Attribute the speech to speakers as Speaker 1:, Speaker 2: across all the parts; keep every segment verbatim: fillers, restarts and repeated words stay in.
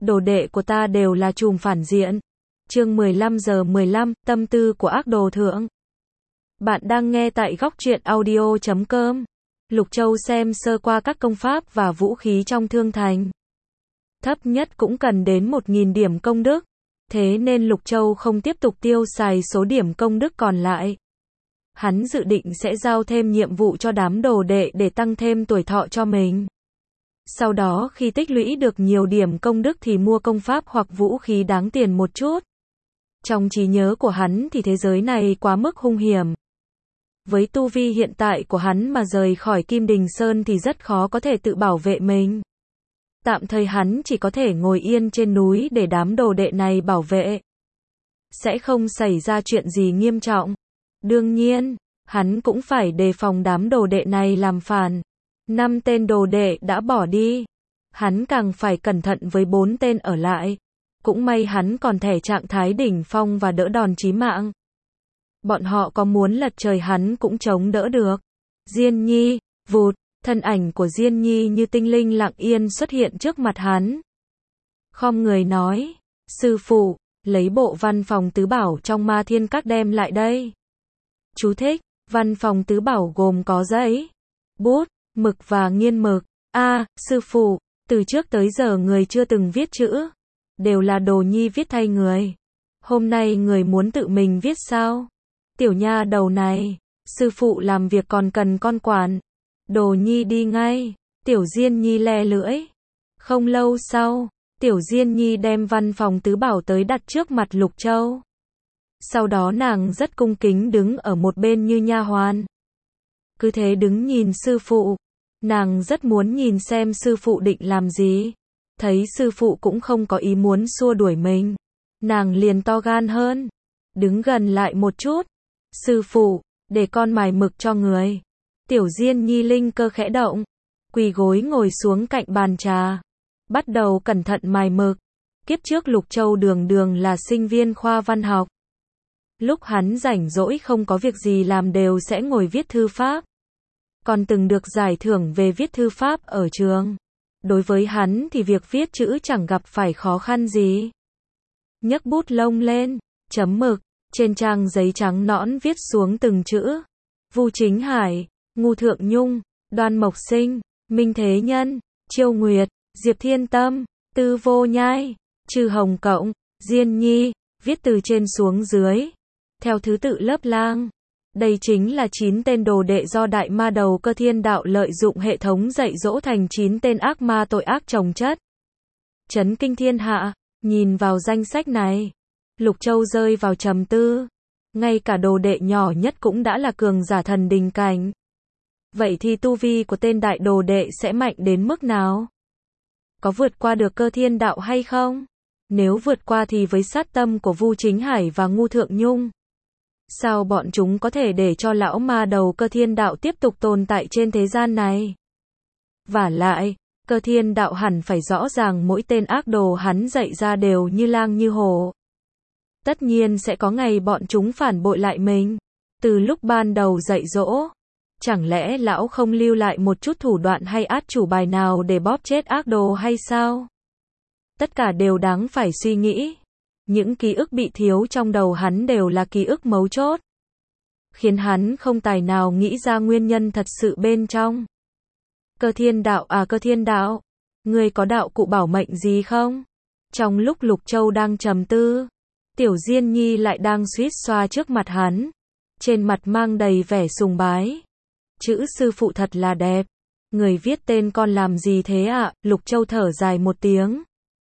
Speaker 1: đồ đệ của ta đều là trùm phản diện. Chương mười lăm giờ mười lăm, tâm tư của ác đồ thượng. Bạn đang nghe tại góc truyện audio chấm com. Lục Châu xem sơ qua các công pháp và vũ khí trong thương thành. Thấp nhất cũng cần đến một nghìn điểm công đức. Thế nên Lục Châu không tiếp tục tiêu xài số điểm công đức còn lại. Hắn dự định sẽ giao thêm nhiệm vụ cho đám đồ đệ để tăng thêm tuổi thọ cho mình. Sau đó khi tích lũy được nhiều điểm công đức thì mua công pháp hoặc vũ khí đáng tiền một chút. Trong trí nhớ của hắn thì thế giới này quá mức hung hiểm. Với tu vi hiện tại của hắn mà rời khỏi Kim Đình Sơn thì rất khó có thể tự bảo vệ mình. Tạm thời hắn chỉ có thể ngồi yên trên núi để đám đồ đệ này bảo vệ. Sẽ không xảy ra chuyện gì nghiêm trọng. Đương nhiên, hắn cũng phải đề phòng đám đồ đệ này làm phản. Năm tên đồ đệ đã bỏ đi. Hắn càng phải cẩn thận với bốn tên ở lại. Cũng may hắn còn thẻ trạng thái đỉnh phong và đỡ đòn chí mạng. Bọn họ có muốn lật trời hắn cũng chống đỡ được. Diên Nhi, vụt, thân ảnh của Diên Nhi như tinh linh lặng yên xuất hiện trước mặt hắn. Khom người nói, sư phụ, lấy bộ văn phòng tứ bảo trong Ma Thiên Các đem lại đây. Chú thích, văn phòng tứ bảo gồm có giấy, bút, mực và nghiên mực. A, à, sư phụ, từ trước tới giờ người chưa từng viết chữ. Đều là Đồ Nhi viết thay người. Hôm nay người muốn tự mình viết sao? Tiểu nha đầu này, sư phụ làm việc còn cần con quản. Đồ Nhi đi ngay. Tiểu Diên Nhi le lưỡi. Không lâu sau, Tiểu Diên Nhi đem văn phòng tứ bảo tới đặt trước mặt Lục Châu. Sau đó nàng rất cung kính đứng ở một bên như nha hoàn. Cứ thế đứng nhìn sư phụ. Nàng rất muốn nhìn xem sư phụ định làm gì. Thấy sư phụ cũng không có ý muốn xua đuổi mình. Nàng liền to gan hơn. Đứng gần lại một chút. Sư phụ, để con mài mực cho người. Tiểu Diên Nhi linh cơ khẽ động. Quỳ gối ngồi xuống cạnh bàn trà. Bắt đầu cẩn thận mài mực. Kiếp trước Lục Châu đường đường là sinh viên khoa văn học. Lúc hắn rảnh rỗi không có việc gì làm đều sẽ ngồi viết thư pháp. Còn từng được giải thưởng về viết thư pháp ở trường. Đối với hắn thì việc viết chữ chẳng gặp phải khó khăn gì. Nhấc bút lông lên, chấm mực, trên trang giấy trắng nõn viết xuống từng chữ. Vu Chính Hải, Ngu Thượng Nhung, Đoan Mộc Sinh, Minh Thế Nhân, Chiêu Nguyệt, Diệp Thiên Tâm, Tư Vô Nhai, Trừ Hồng Cộng, Diên Nhi, viết từ trên xuống dưới. Theo thứ tự lớp lang. Đây chính là chín tên đồ đệ do Đại Ma Đầu Cơ Thiên Đạo lợi dụng hệ thống dạy dỗ thành chín tên ác ma tội ác chồng chất. Chấn kinh thiên hạ, nhìn vào danh sách này, Lục Châu rơi vào trầm tư. Ngay cả đồ đệ nhỏ nhất cũng đã là cường giả thần đình cảnh. Vậy thì tu vi của tên đại đồ đệ sẽ mạnh đến mức nào? Có vượt qua được Cơ Thiên Đạo hay không? Nếu vượt qua thì với sát tâm của Vu Chính Hải và Ngu Thượng Nhung, sao bọn chúng có thể để cho lão ma đầu Cơ Thiên Đạo tiếp tục tồn tại trên thế gian này? Vả lại, Cơ Thiên Đạo hẳn phải rõ ràng mỗi tên ác đồ hắn dạy ra đều như lang như hổ. Tất nhiên sẽ có ngày bọn chúng phản bội lại mình. Từ lúc ban đầu dạy dỗ, chẳng lẽ lão không lưu lại một chút thủ đoạn hay át chủ bài nào để bóp chết ác đồ hay sao? Tất cả đều đáng phải suy nghĩ. Những ký ức bị thiếu trong đầu hắn đều là ký ức mấu chốt, khiến hắn không tài nào nghĩ ra nguyên nhân thật sự bên trong. Cơ Thiên Đạo à Cơ Thiên Đạo, ngươi có đạo cụ bảo mệnh gì không? Trong lúc Lục Châu đang trầm tư, Tiểu Diên Nhi lại đang suýt xoa trước mặt hắn. Trên mặt mang đầy vẻ sùng bái. Chữ sư phụ thật là đẹp. Người viết tên con làm gì thế ạ? À? Lục Châu thở dài một tiếng.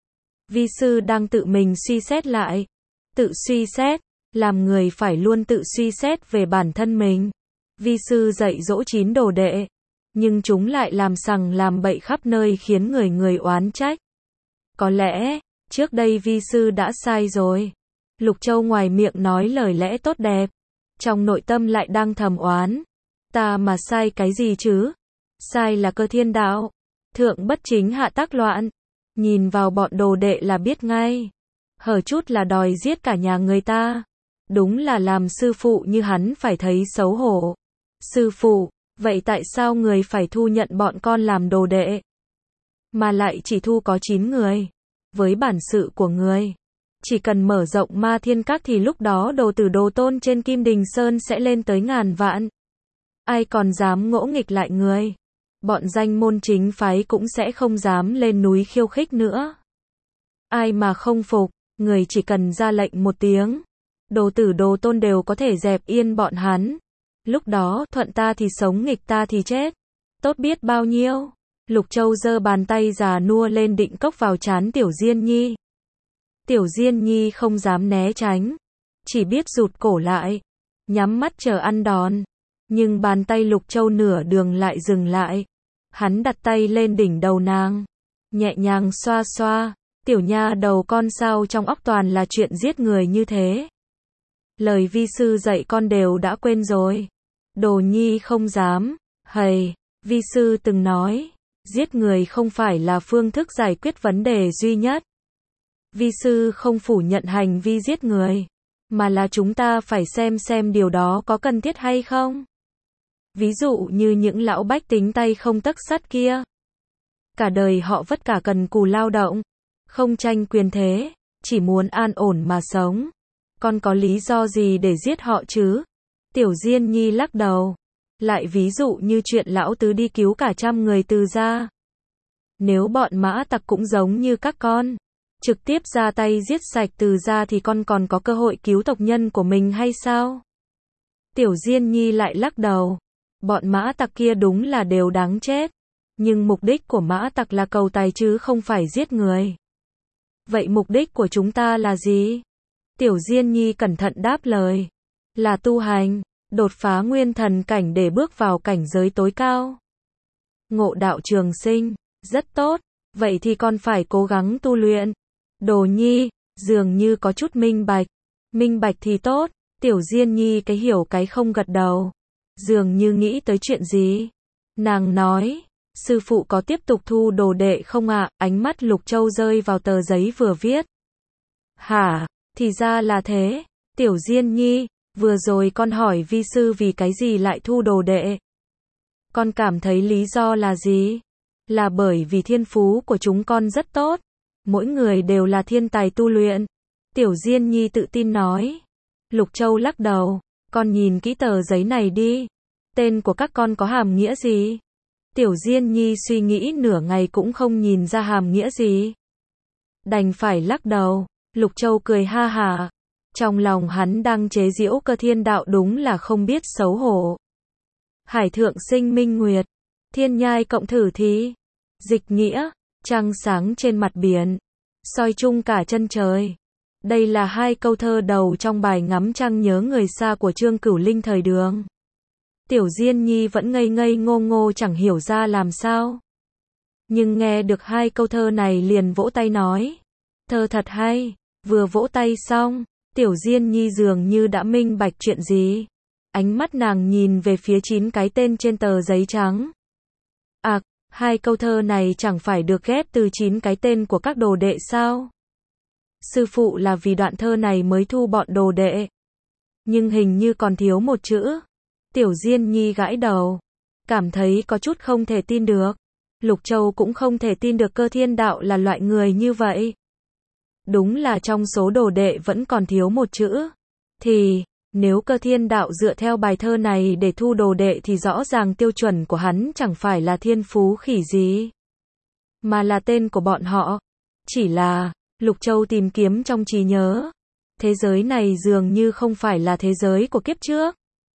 Speaker 1: Vi sư đang tự mình suy xét lại. Tự suy xét, làm người phải luôn tự suy xét về bản thân mình. Vi sư dạy dỗ chín đồ đệ, nhưng chúng lại làm sằng làm bậy khắp nơi khiến người người oán trách. Có lẽ, trước đây vi sư đã sai rồi. Lục Châu ngoài miệng nói lời lẽ tốt đẹp, trong nội tâm lại đang thầm oán. Ta mà sai cái gì chứ? Sai là Cơ Thiên Đạo. Thượng bất chính hạ tác loạn. Nhìn vào bọn đồ đệ là biết ngay. Hở chút là đòi giết cả nhà người ta. Đúng là làm sư phụ như hắn phải thấy xấu hổ. Sư phụ, vậy tại sao người phải thu nhận bọn con làm đồ đệ? Mà lại chỉ thu có chín người. với bản sự của người, chỉ cần mở rộng Ma Thiên Các thì lúc đó đồ tử đồ tôn trên Kim Đình Sơn sẽ lên tới ngàn vạn. Ai còn dám ngỗ nghịch lại người? Bọn danh môn chính phái cũng sẽ không dám lên núi khiêu khích nữa. Ai mà không phục, người chỉ cần ra lệnh một tiếng, đồ tử đồ tôn đều có thể dẹp yên bọn hắn. Lúc đó, thuận ta thì sống, nghịch ta thì chết. Tốt biết bao nhiêu. Lục Châu giơ bàn tay già nua lên định cốc vào trán Tiểu Diên Nhi. Tiểu Diên Nhi không dám né tránh, chỉ biết rụt cổ lại, nhắm mắt chờ ăn đòn. Nhưng bàn tay Lục Châu nửa đường lại dừng lại. Hắn đặt tay lên đỉnh đầu nàng, nhẹ nhàng xoa xoa. Tiểu nha đầu con sao trong óc toàn là chuyện giết người như thế. Lời vi sư dạy con đều đã quên rồi. Đồ nhi không dám. Hầy, vi sư từng nói, giết người không phải là phương thức giải quyết vấn đề duy nhất. Vi sư không phủ nhận hành vi giết người, mà là chúng ta phải xem xem điều đó có cần thiết hay không. Ví dụ như những lão bách tính tay không tấc sắt kia. Cả đời họ vất cả cần cù lao động, không tranh quyền thế, chỉ muốn an ổn mà sống. Con có lý do gì để giết họ chứ? Tiểu Diên Nhi lắc đầu. Lại ví dụ như chuyện lão tứ đi cứu cả trăm người Từ gia. Nếu bọn Mã Tặc cũng giống như các con, trực tiếp ra tay giết sạch Từ gia thì con còn có cơ hội cứu tộc nhân của mình hay sao? Tiểu Diên Nhi lại lắc đầu. Bọn Mã Tặc kia đúng là đều đáng chết. Nhưng mục đích của Mã Tặc là cầu tài chứ không phải giết người. Vậy mục đích của chúng ta là gì? Tiểu Diên Nhi cẩn thận đáp lời. Là tu hành, đột phá nguyên thần cảnh để bước vào cảnh giới tối cao. Ngộ đạo trường sinh, rất tốt. Vậy thì con phải cố gắng tu luyện. Đồ Nhi, dường như có chút minh bạch. Minh bạch thì tốt. Tiểu Diên Nhi cái hiểu cái không gật đầu. Dường như nghĩ tới chuyện gì. Nàng nói, sư phụ có tiếp tục thu đồ đệ không ạ? À? Ánh mắt Lục Châu rơi vào tờ giấy vừa viết. Hả, thì ra là thế. Tiểu Diên Nhi, vừa rồi con hỏi vi sư vì cái gì lại thu đồ đệ. Con cảm thấy lý do là gì? Là bởi vì thiên phú của chúng con rất tốt. Mỗi người đều là thiên tài tu luyện. Tiểu Diên Nhi tự tin nói. Lục Châu lắc đầu. Con nhìn kỹ tờ giấy này đi. Tên của các con có hàm nghĩa gì? Tiểu Diên Nhi suy nghĩ nửa ngày cũng không nhìn ra hàm nghĩa gì. Đành phải lắc đầu. Lục Châu cười ha hả. Trong lòng hắn đang chế giễu Cơ Thiên Đạo đúng là không biết xấu hổ. Hải thượng sinh minh nguyệt. Thiên nhai cộng thử thí. Dịch nghĩa. Trăng sáng trên mặt biển. Soi chung cả chân trời. Đây là hai câu thơ đầu trong bài Ngắm trăng nhớ người xa của Trương Cửu Linh thời Đường. Tiểu Diên Nhi vẫn ngây ngây ngô ngô chẳng hiểu ra làm sao. Nhưng nghe được hai câu thơ này liền vỗ tay nói. Thơ thật hay. Vừa vỗ tay xong, Tiểu Diên Nhi dường như đã minh bạch chuyện gì. Ánh mắt nàng nhìn về phía chín cái tên trên tờ giấy trắng. À, hai câu thơ này chẳng phải được ghép từ chín cái tên của các đồ đệ sao? Sư phụ là vì đoạn thơ này mới thu bọn đồ đệ. Nhưng hình như còn thiếu một chữ. Tiểu Diên Nhi gãi đầu. Cảm thấy có chút không thể tin được. Lục Châu cũng không thể tin được Cơ Thiên Đạo là loại người như vậy. Đúng là trong số đồ đệ vẫn còn thiếu một chữ. Thì, nếu Cơ Thiên Đạo dựa theo bài thơ này để thu đồ đệ thì rõ ràng tiêu chuẩn của hắn chẳng phải là thiên phú khỉ gì, mà là tên của bọn họ. Chỉ là, Lục Châu tìm kiếm trong trí nhớ. Thế giới này dường như không phải là thế giới của kiếp trước.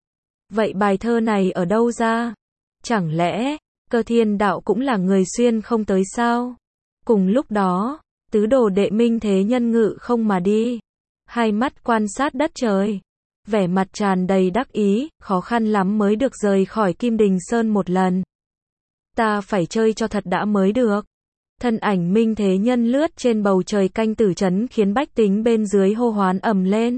Speaker 1: Vậy bài thơ này ở đâu ra? Chẳng lẽ, Cơ Thiên Đạo cũng là người xuyên không tới sao? Cùng lúc đó, tứ đồ đệ Minh Thế Nhân ngự không mà đi. Hai mắt quan sát đất trời. Vẻ mặt tràn đầy đắc ý, khó khăn lắm mới được rời khỏi Kim Đình Sơn một lần. Ta phải chơi cho thật đã mới được. Thân ảnh Minh Thế Nhân lướt trên bầu trời canh tử trấn khiến bách tính bên dưới hô hoán ầm lên.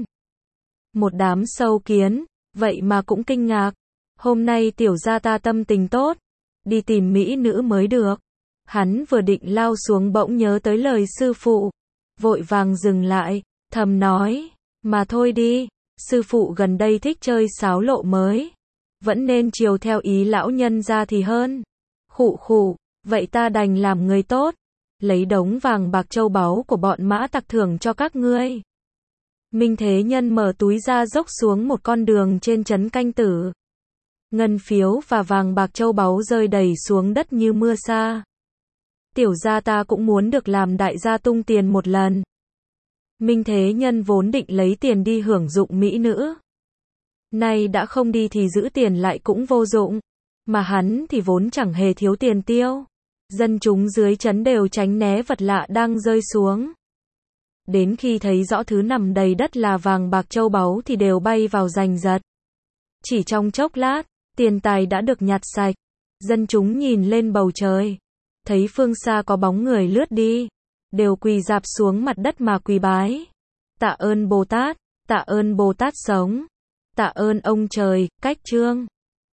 Speaker 1: Một đám sâu kiến, vậy mà cũng kinh ngạc. Hôm nay tiểu gia ta tâm tình tốt, đi tìm mỹ nữ mới được. Hắn vừa định lao xuống bỗng nhớ tới lời sư phụ. Vội vàng dừng lại, thầm nói, mà thôi đi, sư phụ gần đây thích chơi sáo lộ mới. Vẫn nên chiều theo ý lão nhân ra thì hơn. Khụ khụ, vậy ta đành làm người tốt. lấy đống vàng bạc châu báu của bọn mã tặc thưởng cho các ngươi. Minh Thế Nhân mở túi ra dốc xuống một con đường trên trấn Canh Tử. Ngân phiếu và vàng bạc châu báu rơi đầy xuống đất như mưa sa. Tiểu gia ta cũng muốn được làm đại gia tung tiền một lần. Minh Thế Nhân vốn định lấy tiền đi hưởng dụng mỹ nữ. Nay đã không đi thì giữ tiền lại cũng vô dụng. Mà hắn thì vốn chẳng hề thiếu tiền tiêu. Dân chúng dưới trấn đều tránh né vật lạ đang rơi xuống. Đến khi thấy rõ thứ nằm đầy đất là vàng bạc châu báu thì đều bay vào giành giật. Chỉ trong chốc lát, tiền tài đã được nhặt sạch. Dân chúng nhìn lên bầu trời, thấy phương xa có bóng người lướt đi, đều quỳ rạp xuống mặt đất mà quỳ bái. Tạ ơn Bồ Tát, tạ ơn Bồ Tát sống, tạ ơn ông trời, cách trương.